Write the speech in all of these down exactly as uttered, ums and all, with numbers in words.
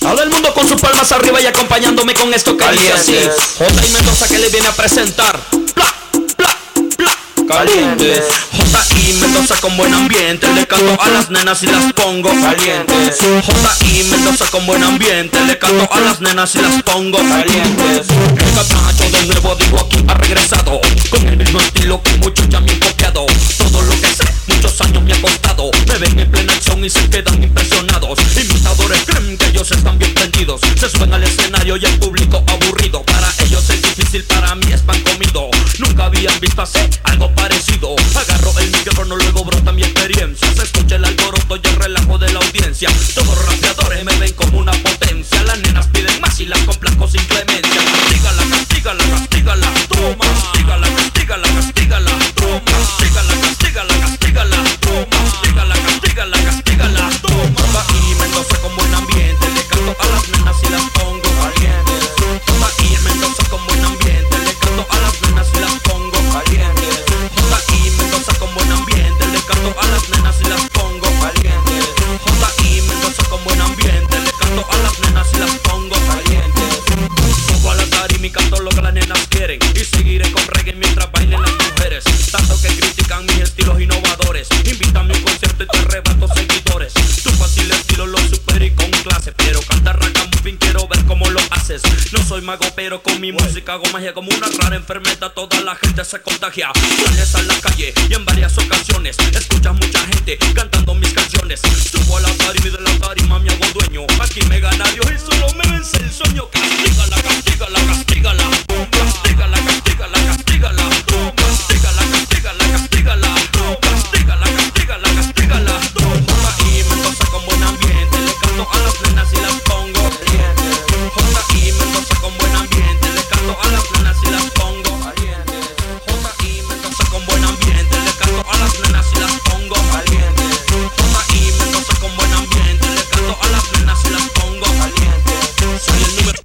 Todo el mundo con sus palmas arriba y acompañándome con esto que dice así. J I Mendoza que le viene a presentar. Bla, bla, bla. Calientes. J I Mendoza con buen ambiente, le canto a las nenas y las pongo calientes. J I Mendoza con buen ambiente, le canto a las nenas y las pongo calientes. El capacho de nuevo digo aquí ha regresado, con el mismo estilo que muchos ya me han copiado. Todo lo que sé, muchos años me ha costado. Me ven en plena acción y se quedan impresionados. Imitadores creen que ellos están bien prendidos. Se suben al escenario y el público aburrido. Para ellos es difícil, para mí es pan comido. Nunca habían visto así algo parecido. Agarro el micrófono, luego brota mi experiencia. Se escucha el alboroto y el relajo de la audiencia. Todos los rapeadores me ven como una potencia. Las nenas piden más y las complazco sin clemencia. Castígala, castígala, castígala, toma. Castígala, castígala, castígala, toma. Castígala, castígala, castígala, toma. Castígala, castígala, castígala, toma. J I Mendoza con buen ambiente, le canto a las nenas y las pongo calientes. J I Mendoza con buen ambiente, le canto a las nenas y las pongo calientes. J I Mendoza con buen ambiente, le canto a las nenas y las pongo calientes. J I Mendoza con buen ambiente, le canto a las nenas y las pongo calientes. Subo a la tarima y canto lo que las nenas quieren, y seguiré con reggae mientras bailen las mujeres. Tanto que critican mis estilos innovadores, invítame a un concierto y te arrebato seguidores. Tu fácil estilo lo supero y con clase, pero cantar ragamuffin quiero ver cómo lo haces. No soy mago pero con mi música hago magia, como una rara enfermedad toda la gente se contagia. Sales a la calle y en varias ocasiones escuchas mucha gente cantando mis canciones. Subo a la tarima y de la tarima me hago dueño. Aquí me gana Dios y solo me vence el sueño. Castígala, castígala, castígala, castígala, castígala, castígala, castígala, castígala, castígala, castígala, castígala, castígala. J I Mendoza con buen ambiente, le canto a las nenas y las pongo calientes. J I Mendoza con buen ambiente, le canto a las nenas y las pongo calientes. J I Mendoza con buen ambiente, le canto a las nenas y las pongo calientes. J I Mendoza con buen ambiente, le canto a las nenas y las pongo calientes. Soy el número.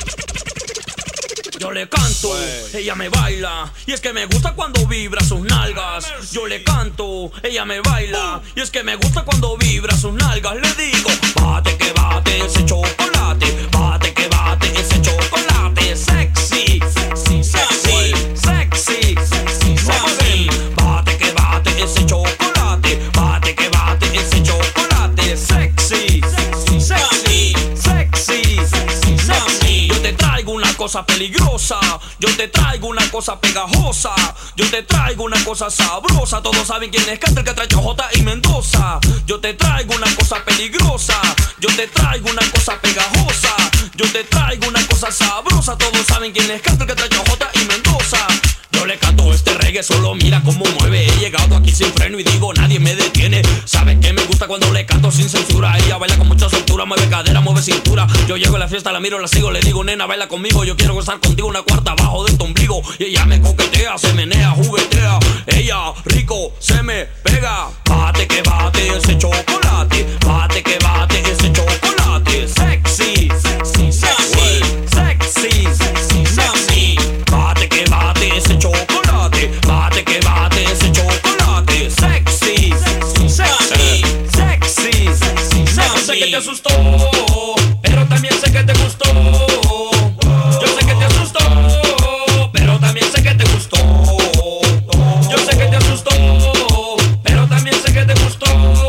Yo le canto, ella me baila, y es que me gusta cuando vibra sus nalgas. Yo le canto, ella me baila, y es que me gusta cuando vibra sus nalgas. Le digo, bate que bate ese chocolate, bate que bate ese chocolate. Sexy, sexy, sexy, sexy, sexy, sexy. Bate que bate ese chocolate, bate que bate ese chocolate. Sexy, sexy, sexy, sexy, sexy, sexy. Yo te traigo una cosa peligrosa, yo te traigo una cosa pegajosa, yo te traigo una cosa sabrosa. Todos saben quién es Canter, que trae J I Mendoza. Yo te traigo una cosa peligrosa, yo te traigo una cosa pegajosa, yo te traigo una cosa sabrosa. Todos saben quién es Canter, que trae J I Mendoza. Yo le canto este reggae, solo mira cómo mueve. He llegado aquí sin freno y digo nadie me detiene. Sabes que me gusta cuando le canto sin censura. Ella baila con mucha soltura, mueve cadera, mueve cintura. Yo llego a la fiesta, la miro, la sigo, le digo nena baila conmigo. Yo quiero gozar contigo una cuarta abajo de tu ombligo. Y ella me coquetea, se menea, juguetea. Ella rico se me pega. Bate que bate ese chocolate, bate que bate ese chocolate. Sexy, sexy, sexy, sexy, sexy, sexy. Bate que bate ese chocolate, bate que bate ese chocolate. Sexy, sexy, sexy, sexy, sexy, sexy. Sé que te asustó, pero también sé que te gustó. Yo sé que te asustó, pero también sé que te gustó. Yo sé que te asustó, pero también sé que te gustó.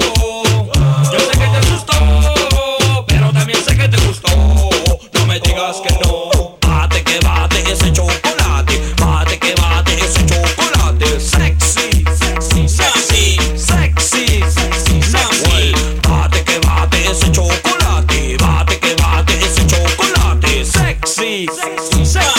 Yo sé que te asustó, pero también sé que te gustó. No me digas que no. Bate que bate ese chocolate, bate que bate ese chocolate. Sexy, sexy, sexy, sexy, sexy, sexy. Bate que bate ese chocolate, bate que bate ese chocolate. Sexy, sexy, sexy.